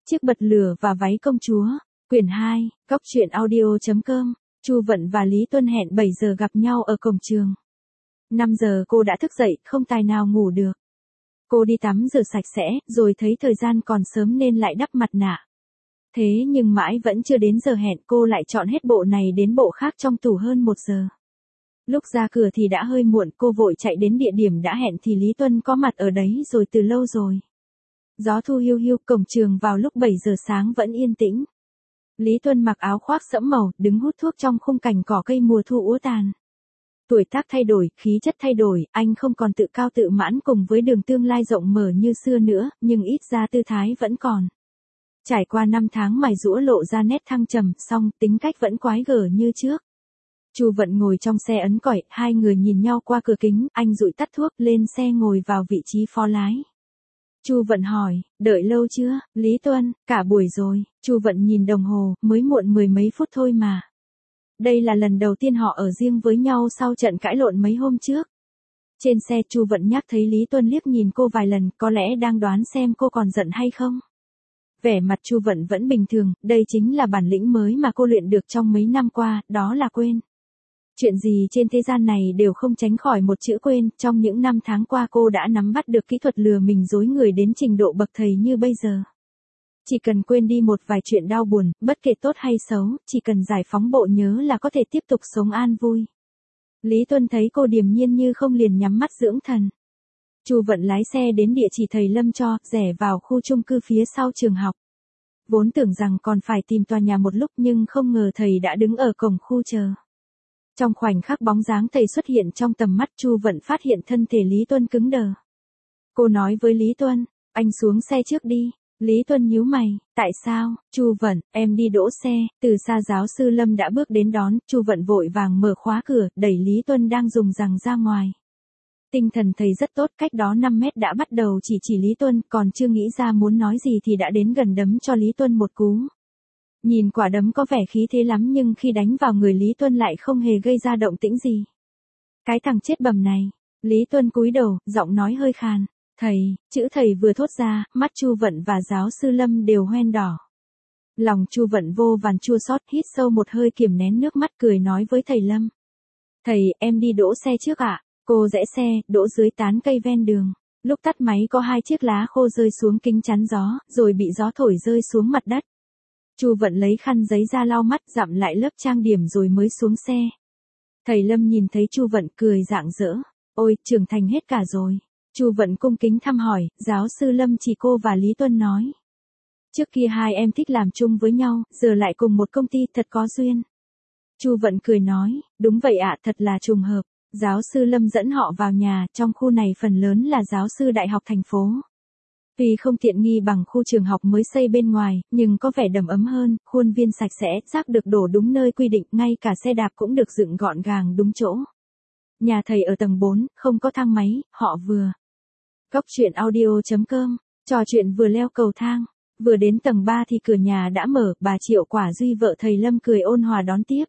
Chiếc bật lửa và váy công chúa, quyển 2, Cóc truyện audio.com, Chu Vận và Lý Tuân hẹn 7 giờ gặp nhau ở cổng trường. 5 giờ cô đã thức dậy, không tài nào ngủ được. Cô đi tắm rửa sạch sẽ, rồi thấy thời gian còn sớm nên lại đắp mặt nạ. Thế nhưng mãi vẫn chưa đến giờ hẹn, cô lại chọn hết bộ này đến bộ khác trong tủ hơn 1 giờ. Lúc ra cửa thì đã hơi muộn, cô vội chạy đến địa điểm đã hẹn thì Lý Tuân có mặt ở đấy rồi từ lâu rồi. Gió thu hiu hiu, cổng trường vào lúc 7 giờ sáng vẫn yên tĩnh. Lý Tuân mặc áo khoác sẫm màu, đứng hút thuốc trong khung cảnh cỏ cây mùa thu úa tàn. Tuổi tác thay đổi, khí chất thay đổi, anh không còn tự cao tự mãn cùng với đường tương lai rộng mở như xưa nữa, nhưng ít ra tư thái vẫn còn. Trải qua 5 tháng mài giũa lộ ra nét thăng trầm, song tính cách vẫn quái gở như trước. Chu Vận ngồi trong xe ấn còi, hai người nhìn nhau qua cửa kính, anh dụi tắt thuốc, lên xe ngồi vào vị trí phó lái. Chu Vận hỏi, đợi lâu chưa? Lý Tuân, cả buổi rồi. Chu Vận nhìn đồng hồ, mới muộn 10 mấy phút thôi mà. Đây là lần đầu tiên họ ở riêng với nhau sau trận cãi lộn mấy hôm trước. Trên xe Chu Vận nhắc thấy Lý Tuân liếc nhìn cô vài lần, có lẽ đang đoán xem cô còn giận hay không. Vẻ mặt Chu Vận vẫn bình thường, đây chính là bản lĩnh mới mà cô luyện được trong mấy năm qua, đó là quên. Chuyện gì trên thế gian này đều không tránh khỏi một chữ quên, trong những năm tháng qua cô đã nắm bắt được kỹ thuật lừa mình dối người đến trình độ bậc thầy như bây giờ. Chỉ cần quên đi một vài chuyện đau buồn, bất kể tốt hay xấu, chỉ cần giải phóng bộ nhớ là có thể tiếp tục sống an vui. Lý Tuân thấy cô điềm nhiên như không liền nhắm mắt dưỡng thần. Chu Vận lái xe đến địa chỉ thầy Lâm cho, rẽ vào khu chung cư phía sau trường học. Vốn tưởng rằng còn phải tìm tòa nhà một lúc nhưng không ngờ thầy đã đứng ở cổng khu chờ. Trong khoảnh khắc bóng dáng thầy xuất hiện trong tầm mắt, Chu Vận phát hiện thân thể Lý Tuân cứng đờ. Cô nói với Lý Tuân, anh xuống xe trước đi. Lý Tuân nhíu mày, tại sao? Chu Vận, em đi đỗ xe. Từ xa giáo sư Lâm đã bước đến đón, Chu Vận vội vàng mở khóa cửa, đẩy Lý Tuân đang dùng rằng ra ngoài. Tinh thần thầy rất tốt, cách đó 5 mét đã bắt đầu chỉ Lý Tuân, còn chưa nghĩ ra muốn nói gì thì đã đến gần đấm cho Lý Tuân một cú. Nhìn quả đấm có vẻ khí thế lắm nhưng khi đánh vào người Lý Tuân lại không hề gây ra động tĩnh gì. Cái thằng chết bầm này. Lý Tuân cúi đầu, giọng nói hơi khàn. Thầy, chữ thầy vừa thốt ra, mắt Chu Vận và giáo sư Lâm đều hoen đỏ. Lòng Chu Vận vô vàn chua xót, hít sâu một hơi kiềm nén nước mắt cười nói với thầy Lâm. Thầy, em đi đỗ xe trước ạ. Cô rẽ xe, đỗ dưới tán cây ven đường. Lúc tắt máy có 2 chiếc lá khô rơi xuống kính chắn gió, rồi bị gió thổi rơi xuống mặt đất. Chu Vận lấy khăn giấy ra lau mắt, dặm lại lớp trang điểm rồi mới xuống xe. Thầy Lâm nhìn thấy Chu Vận cười rạng rỡ. Ôi, trưởng thành hết cả rồi. Chu Vận cung kính thăm hỏi, giáo sư Lâm chỉ cô và Lý Tuân nói. Trước kia hai em thích làm chung với nhau, giờ lại cùng một công ty, thật có duyên. Chu Vận cười nói, đúng vậy ạ, thật là trùng hợp. Giáo sư Lâm dẫn họ vào nhà, trong khu này phần lớn là giáo sư đại học thành phố. Vì không tiện nghi bằng khu trường học mới xây bên ngoài, nhưng có vẻ đầm ấm hơn, khuôn viên sạch sẽ, rác được đổ đúng nơi quy định, ngay cả xe đạp cũng được dựng gọn gàng đúng chỗ. Nhà thầy ở tầng 4, không có thang máy, họ vừa. Cóc truyện audio.com, trò chuyện vừa leo cầu thang, vừa đến tầng 3 thì cửa nhà đã mở, bà Triệu Quả Duy vợ thầy Lâm cười ôn hòa đón tiếp.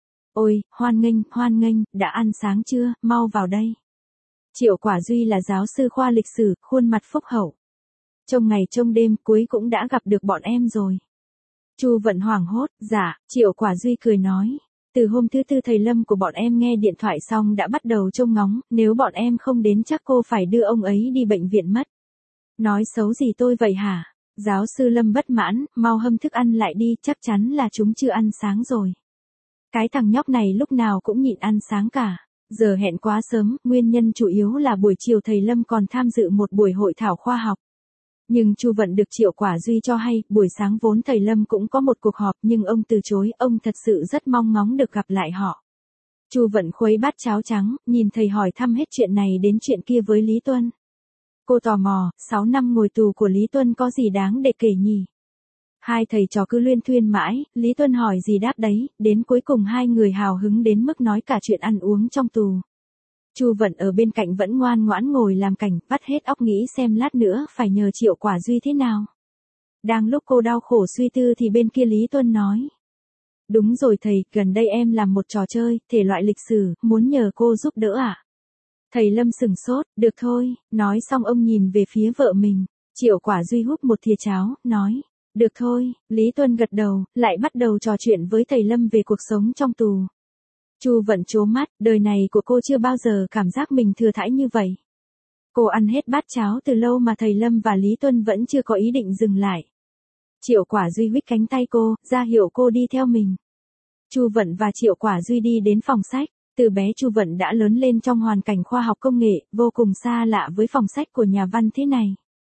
Ôi, hoan nghênh, đã ăn sáng chưa, mau vào đây. Triệu Quả Duy là giáo sư khoa lịch sử, khuôn mặt phúc hậu. Trông ngày trông đêm, cuối cũng đã gặp được bọn em rồi. Chu Vận hoảng hốt, dạ, Triệu Quả Duy cười nói. Từ hôm thứ tư thầy Lâm của bọn em nghe điện thoại xong đã bắt đầu trông ngóng, nếu bọn em không đến chắc cô phải đưa ông ấy đi bệnh viện mất. Nói xấu gì tôi vậy hả? Giáo sư Lâm bất mãn, mau hâm thức ăn lại đi, chắc chắn là chúng chưa ăn sáng rồi. Cái thằng nhóc này lúc nào cũng nhịn ăn sáng cả. Giờ hẹn quá sớm, nguyên nhân chủ yếu là buổi chiều thầy Lâm còn tham dự một buổi hội thảo khoa học. Nhưng Chu Vận được Triệu Quả Duy cho hay, buổi sáng vốn thầy Lâm cũng có một cuộc họp nhưng ông từ chối, ông thật sự rất mong ngóng được gặp lại họ. Chu Vận khuấy bát cháo trắng, nhìn thầy hỏi thăm hết chuyện này đến chuyện kia với Lý Tuân. Cô tò mò, 6 năm ngồi tù của Lý Tuân có gì đáng để kể nhỉ? Hai thầy trò cứ luyên thuyên mãi, Lý Tuân hỏi gì đáp đấy, đến cuối cùng hai người hào hứng đến mức nói cả chuyện ăn uống trong tù. Chu Vận ở bên cạnh vẫn ngoan ngoãn ngồi làm cảnh, vắt hết óc nghĩ xem lát nữa phải nhờ Triệu Quả Duy thế nào. Đang lúc cô đau khổ suy tư thì bên kia Lý Tuân nói. Đúng rồi thầy, gần đây em làm một trò chơi, thể loại lịch sử, muốn nhờ cô giúp đỡ ạ. Thầy Lâm sửng sốt, được thôi, nói xong ông nhìn về phía vợ mình. Triệu Quả Duy húp một thìa cháo, nói. Được thôi, Lý Tuân gật đầu, lại bắt đầu trò chuyện với thầy Lâm về cuộc sống trong tù. Chu Vận trố mắt, đời này của cô chưa bao giờ cảm giác mình thừa thãi như vậy. Cô ăn hết bát cháo từ lâu mà thầy Lâm và Lý Tuân vẫn chưa có ý định dừng lại. Triệu Quả Duy huých cánh tay cô, ra hiệu cô đi theo mình. Chu Vận và Triệu Quả Duy đi đến phòng sách. Từ bé Chu Vận đã lớn lên trong hoàn cảnh khoa học công nghệ, vô cùng xa lạ với phòng sách của nhà văn thế này.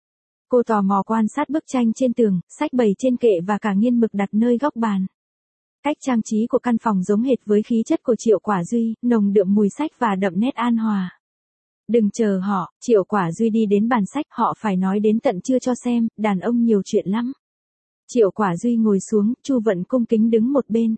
Cô tò mò quan sát bức tranh trên tường, sách bày trên kệ và cả nghiên mực đặt nơi góc bàn. Cách trang trí của căn phòng giống hệt với khí chất của Triệu Quả Duy, nồng đượm mùi sách và đậm nét an hòa. Đừng chờ họ, Triệu Quả Duy đi đến bàn sách, họ phải nói đến tận trưa cho xem, đàn ông nhiều chuyện lắm. Triệu Quả Duy ngồi xuống, Chu Vận cung kính đứng một bên.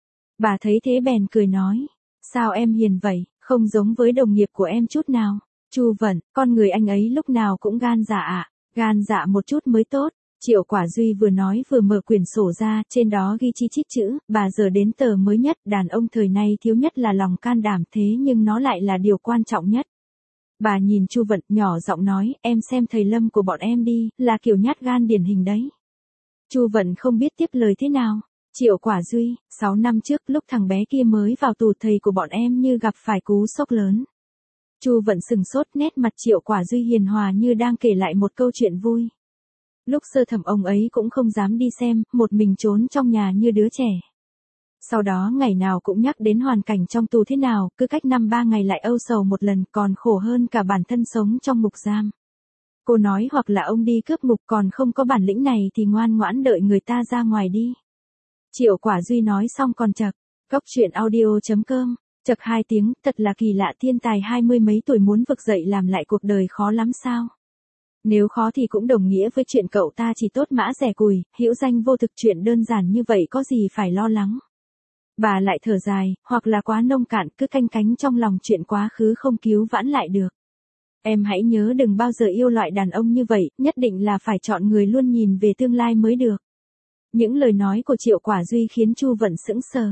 Bà thấy thế bèn cười nói, sao em hiền vậy, không giống với đồng nghiệp của em chút nào. Chu Vận, con người anh ấy lúc nào cũng gan dạ ạ, gan dạ một chút mới tốt. Triệu Quả Duy vừa nói vừa mở quyển sổ ra, trên đó ghi chi chít chữ, bà giờ đến tờ mới nhất, đàn ông thời nay thiếu nhất là lòng can đảm, thế nhưng nó lại là điều quan trọng nhất. Bà nhìn Chu Vận, nhỏ giọng nói, em xem thầy Lâm của bọn em đi, là kiểu nhát gan điển hình đấy. Chu Vận không biết tiếp lời thế nào. Triệu Quả Duy, 6 năm trước lúc thằng bé kia mới vào tù, thầy của bọn em như gặp phải cú sốc lớn. Chu Vận sừng sốt, nét mặt Triệu Quả Duy hiền hòa như đang kể lại một câu chuyện vui. Lúc sơ thẩm ông ấy cũng không dám đi xem, một mình trốn trong nhà như đứa trẻ. Sau đó ngày nào cũng nhắc đến hoàn cảnh trong tù thế nào, cứ cách 5-3 ngày lại âu sầu một lần, còn khổ hơn cả bản thân sống trong ngục giam. Cô nói hoặc là ông đi cướp ngục, còn không có bản lĩnh này thì ngoan ngoãn đợi người ta ra ngoài đi. Triệu Quả Duy nói xong còn chậc, Cóc Truyện Audio.com, chậc 2 tiếng, thật là kỳ lạ, thiên tài 20 mấy tuổi muốn vực dậy làm lại cuộc đời khó lắm sao? Nếu khó thì cũng đồng nghĩa với chuyện cậu ta chỉ tốt mã rẻ cùi, hữu danh vô thực, chuyện đơn giản như vậy có gì phải lo lắng. Bà lại thở dài, hoặc là quá nông cạn, cứ canh cánh trong lòng chuyện quá khứ không cứu vãn lại được. Em hãy nhớ đừng bao giờ yêu loại đàn ông như vậy, nhất định là phải chọn người luôn nhìn về tương lai mới được. Những lời nói của Triệu Quả Duy khiến Chu Vận sững sờ.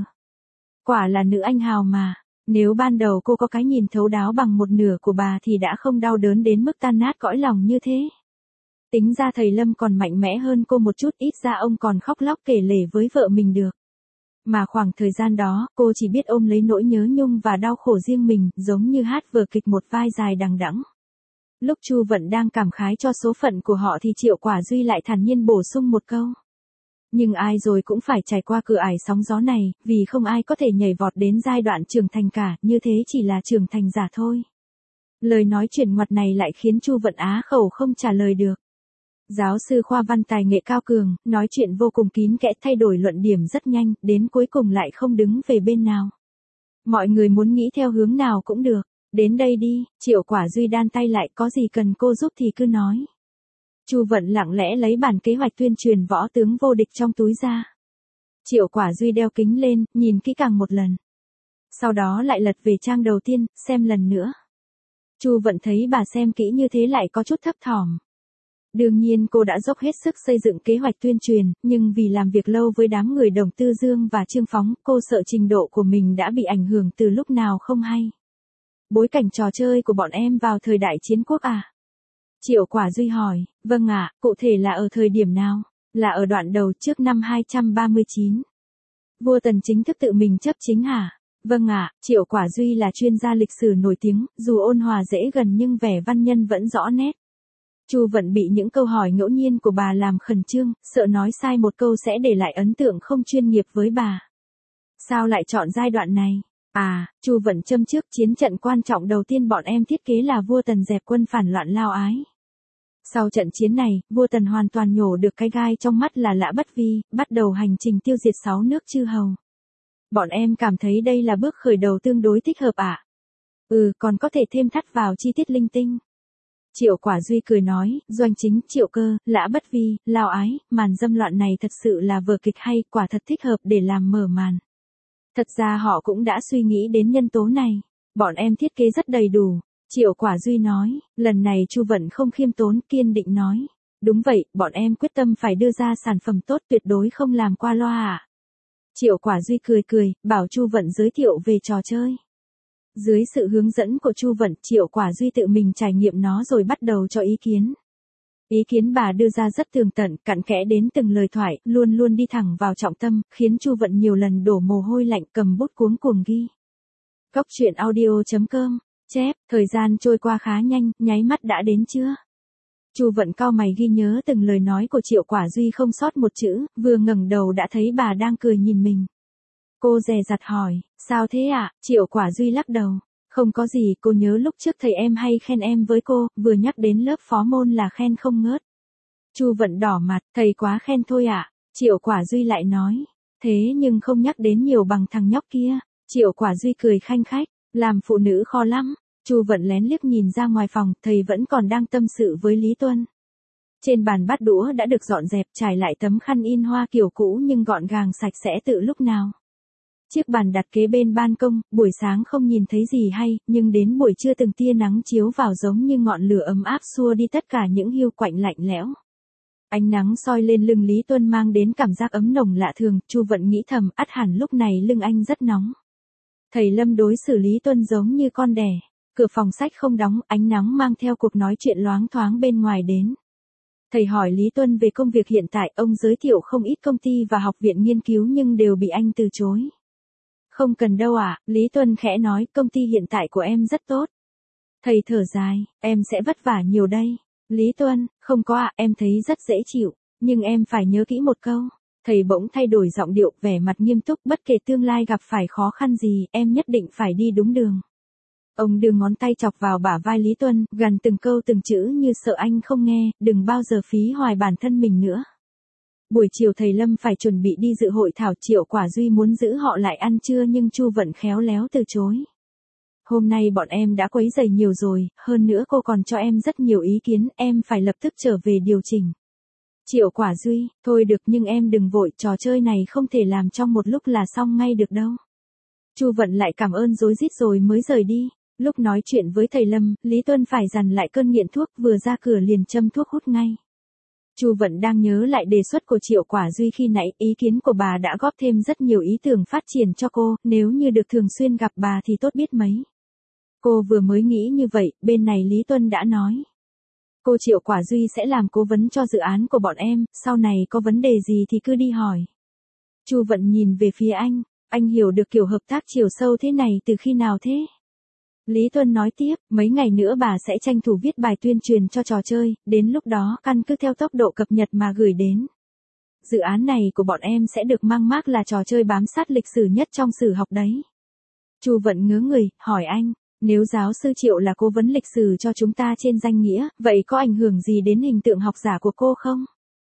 Quả là nữ anh hào mà, nếu ban đầu cô có cái nhìn thấu đáo bằng một nửa của bà thì đã không đau đớn đến mức tan nát cõi lòng như thế. Tính ra thầy Lâm còn mạnh mẽ hơn cô một chút, ít ra ông còn khóc lóc kể lể với vợ mình được. Mà khoảng thời gian đó, cô chỉ biết ôm lấy nỗi nhớ nhung và đau khổ riêng mình, giống như hát vở kịch một vai dài đằng đẵng. Lúc Chu Vận đang cảm khái cho số phận của họ thì Triệu Quả Duy lại thản nhiên bổ sung một câu. Nhưng ai rồi cũng phải trải qua cửa ải sóng gió này, vì không ai có thể nhảy vọt đến giai đoạn trưởng thành cả, như thế chỉ là trưởng thành giả thôi. Lời nói chuyển ngoặt này lại khiến Chu Vận á khẩu không trả lời được. Giáo sư khoa văn tài nghệ cao cường, nói chuyện vô cùng kín kẽ, thay đổi luận điểm rất nhanh, đến cuối cùng lại không đứng về bên nào. Mọi người muốn nghĩ theo hướng nào cũng được. Đến đây đi, Triệu Quả Duy đan tay lại, có gì cần cô giúp thì cứ nói. Chu Vận lặng lẽ lấy bản kế hoạch tuyên truyền võ tướng vô địch trong túi ra. Triệu Quả Duy đeo kính lên, nhìn kỹ càng một lần. Sau đó lại lật về trang đầu tiên, xem lần nữa. Chu Vận thấy bà xem kỹ như thế lại có chút thấp thỏm. Đương nhiên cô đã dốc hết sức xây dựng kế hoạch tuyên truyền, nhưng vì làm việc lâu với đám người Đồng Tư Dương và Trương Phóng, cô sợ trình độ của mình đã bị ảnh hưởng từ lúc nào không hay. Bối cảnh trò chơi của bọn em vào thời đại chiến quốc à? Triệu Quả Duy hỏi, vâng ạ, cụ thể là ở thời điểm nào? Là ở đoạn đầu trước năm 239. Vua Tần chính thức tự mình chấp chính hả? Vâng ạ, Triệu Quả Duy là chuyên gia lịch sử nổi tiếng, dù ôn hòa dễ gần nhưng vẻ văn nhân vẫn rõ nét. Chu Vận bị những câu hỏi ngẫu nhiên của bà làm khẩn trương, sợ nói sai một câu sẽ để lại ấn tượng không chuyên nghiệp với bà. Sao lại chọn giai đoạn này? À, Chu Vận châm trước, chiến trận quan trọng đầu tiên bọn em thiết kế là vua Tần dẹp quân phản loạn Lao Ái. Sau trận chiến này, vua Tần hoàn toàn nhổ được cái gai trong mắt là Lã Bất Vi, bắt đầu hành trình tiêu diệt 6 nước chư hầu. Bọn em cảm thấy đây là bước khởi đầu tương đối thích hợp ạ. Còn có thể thêm thắt vào chi tiết linh tinh. Triệu Quả Duy cười nói, Doanh Chính, Triệu Cơ, Lã Bất Vi, Lao Ái, màn dâm loạn này thật sự là vở kịch hay, quả thật thích hợp để làm mở màn. Thật ra họ cũng đã suy nghĩ đến nhân tố này. Bọn em thiết kế rất đầy đủ. Triệu Quả Duy nói, lần này Chu Vận không khiêm tốn, kiên định nói. Đúng vậy, bọn em quyết tâm phải đưa ra sản phẩm tốt, tuyệt đối không làm qua loa ạ. Triệu Quả Duy cười, bảo Chu Vận giới thiệu về trò chơi. Dưới sự hướng dẫn của Chu Vận, Triệu Quả Duy tự mình trải nghiệm nó rồi bắt đầu cho ý kiến. Ý kiến bà đưa ra rất tường tận, cặn kẽ đến từng lời thoại, luôn luôn đi thẳng vào trọng tâm, khiến Chu Vận nhiều lần đổ mồ hôi lạnh cầm bút cuống cuồng ghi. Cóc truyện audio.com, chép, thời gian trôi qua khá nhanh, nháy mắt đã đến chưa? Chu Vận cau mày ghi nhớ từng lời nói của Triệu Quả Duy không sót một chữ, vừa ngẩng đầu đã thấy bà đang cười nhìn mình. Cô dè dặt hỏi, sao thế ạ? Triệu Quả Duy lắc đầu. Không có gì, cô nhớ lúc trước thầy em hay khen em với cô, vừa nhắc đến lớp phó môn là khen không ngớt. Chu Vận đỏ mặt, thầy quá khen thôi ạ. Triệu Quả Duy lại nói, thế nhưng không nhắc đến nhiều bằng thằng nhóc kia. Triệu Quả Duy cười khanh khách, làm phụ nữ khó lắm. Chu Vận lén liếc nhìn ra ngoài phòng, thầy vẫn còn đang tâm sự với Lý Tuân. Trên bàn bát đũa đã được dọn dẹp, trải lại tấm khăn in hoa kiểu cũ nhưng gọn gàng sạch sẽ tự lúc nào. Chiếc bàn đặt kế bên ban công, buổi sáng không nhìn thấy gì hay, nhưng đến buổi trưa từng tia nắng chiếu vào giống như ngọn lửa ấm áp xua đi tất cả những hiu quạnh lạnh lẽo. Ánh nắng soi lên lưng Lý Tuân mang đến cảm giác ấm nồng lạ thường, Chu Vận nghĩ thầm, ắt hẳn lúc này lưng anh rất nóng. Thầy Lâm đối xử Lý Tuân giống như con đẻ. Cửa phòng sách không đóng, ánh nắng mang theo cuộc nói chuyện loáng thoáng bên ngoài đến. Thầy hỏi Lý Tuân về công việc hiện tại, ông giới thiệu không ít công ty và học viện nghiên cứu nhưng đều bị anh từ chối. Không cần đâu ạ, Lý Tuân khẽ nói, công ty hiện tại của em rất tốt. Thầy thở dài, em sẽ vất vả nhiều đây. Lý Tuân, không có ạ, em thấy rất dễ chịu, nhưng em phải nhớ kỹ một câu. Thầy bỗng thay đổi giọng điệu, vẻ mặt nghiêm túc, bất kể tương lai gặp phải khó khăn gì, em nhất định phải đi đúng đường. Ông đưa ngón tay chọc vào bả vai Lý Tuân, gằn từng câu từng chữ như sợ anh không nghe, đừng bao giờ phí hoài bản thân mình nữa. Buổi chiều thầy Lâm phải chuẩn bị đi dự hội thảo, Triệu Quả Duy muốn giữ họ lại ăn trưa nhưng Chu Vận khéo léo từ chối. Hôm nay bọn em đã quấy rầy nhiều rồi, hơn nữa cô còn cho em rất nhiều ý kiến, em phải lập tức trở về điều chỉnh. Triệu Quả Duy, thôi được nhưng em đừng vội, trò chơi này không thể làm trong một lúc là xong ngay được đâu. Chu Vận lại cảm ơn rối rít rồi mới rời đi. Lúc nói chuyện với thầy Lâm, Lý Tuân phải dằn lại cơn nghiện thuốc, vừa ra cửa liền châm thuốc hút ngay. Chu Vận đang nhớ lại đề xuất của Triệu Quả Duy khi nãy, ý kiến của bà đã góp thêm rất nhiều ý tưởng phát triển cho cô, nếu như được thường xuyên gặp bà thì tốt biết mấy. Cô vừa mới nghĩ như vậy, bên này Lý Tuân đã nói. Cô Triệu Quả Duy sẽ làm cố vấn cho dự án của bọn em, sau này có vấn đề gì thì cứ đi hỏi. Chu Vận nhìn về phía anh hiểu được kiểu hợp tác chiều sâu thế này từ khi nào thế? Lý Tuân nói tiếp, mấy ngày nữa bà sẽ tranh thủ viết bài tuyên truyền cho trò chơi, đến lúc đó căn cứ theo tốc độ cập nhật mà gửi đến. Dự án này của bọn em sẽ được mang mác là trò chơi bám sát lịch sử nhất trong sử học đấy. Chu Vận ngớ người, hỏi anh, nếu giáo sư Triệu là cố vấn lịch sử cho chúng ta trên danh nghĩa, vậy có ảnh hưởng gì đến hình tượng học giả của cô không?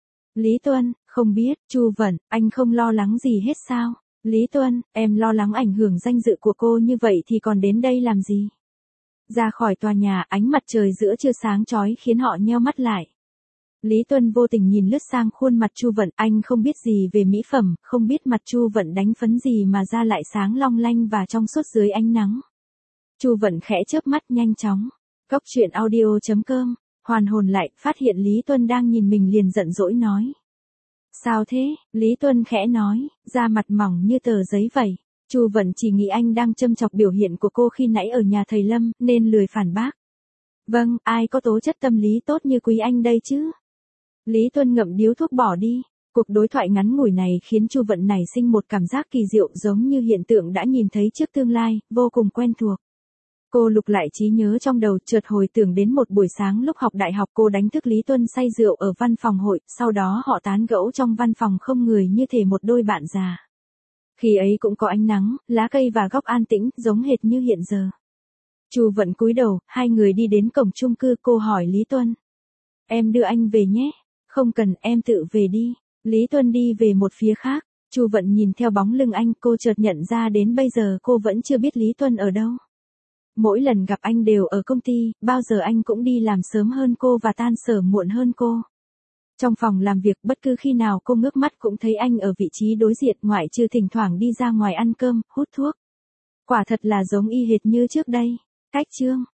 Lý Tuân, không biết, Chu Vận, anh không lo lắng gì hết sao? Lý Tuân, em lo lắng ảnh hưởng danh dự của cô như vậy thì còn đến đây làm gì? Ra khỏi tòa nhà, ánh mặt trời giữa trưa sáng chói khiến họ nheo mắt lại. Lý Tuân vô tình nhìn lướt sang khuôn mặt Chu Vận, anh không biết gì về mỹ phẩm, không biết mặt Chu Vận đánh phấn gì mà da lại sáng long lanh và trong suốt dưới ánh nắng. Chu Vận khẽ chớp mắt nhanh chóng. Cóc truyện audio.com, hoàn hồn lại, phát hiện Lý Tuân đang nhìn mình liền giận dỗi nói. Sao thế? Lý Tuân khẽ nói, da mặt mỏng như tờ giấy vậy. Chu Vận chỉ nghĩ anh đang châm chọc biểu hiện của cô khi nãy ở nhà thầy Lâm, nên lười phản bác. Vâng, ai có tố chất tâm lý tốt như quý anh đây chứ? Lý Tuân ngậm điếu thuốc bỏ đi. Cuộc đối thoại ngắn ngủi này khiến Chu Vận nảy sinh một cảm giác kỳ diệu giống như hiện tượng đã nhìn thấy trước tương lai, vô cùng quen thuộc. Cô lục lại trí nhớ trong đầu, chợt hồi tưởng đến một buổi sáng lúc học đại học cô đánh thức Lý Tuân say rượu ở văn phòng hội, sau đó họ tán gẫu trong văn phòng không người như thể một đôi bạn già. Khi ấy cũng có ánh nắng, lá cây và góc an tĩnh, giống hệt như hiện giờ. Chu Vận cúi đầu, hai người đi đến cổng chung cư, cô hỏi Lý Tuân. Em đưa anh về nhé. Không cần, em tự về đi. Lý Tuân đi về một phía khác. Chu Vận nhìn theo bóng lưng anh, cô chợt nhận ra đến bây giờ cô vẫn chưa biết Lý Tuân ở đâu. Mỗi lần gặp anh đều ở công ty, bao giờ anh cũng đi làm sớm hơn cô và tan sở muộn hơn cô. Trong phòng làm việc, bất cứ khi nào cô ngước mắt cũng thấy anh ở vị trí đối diện, ngoại trừ thỉnh thoảng đi ra ngoài ăn cơm, hút thuốc. Quả thật là giống y hệt như trước đây. Cách chương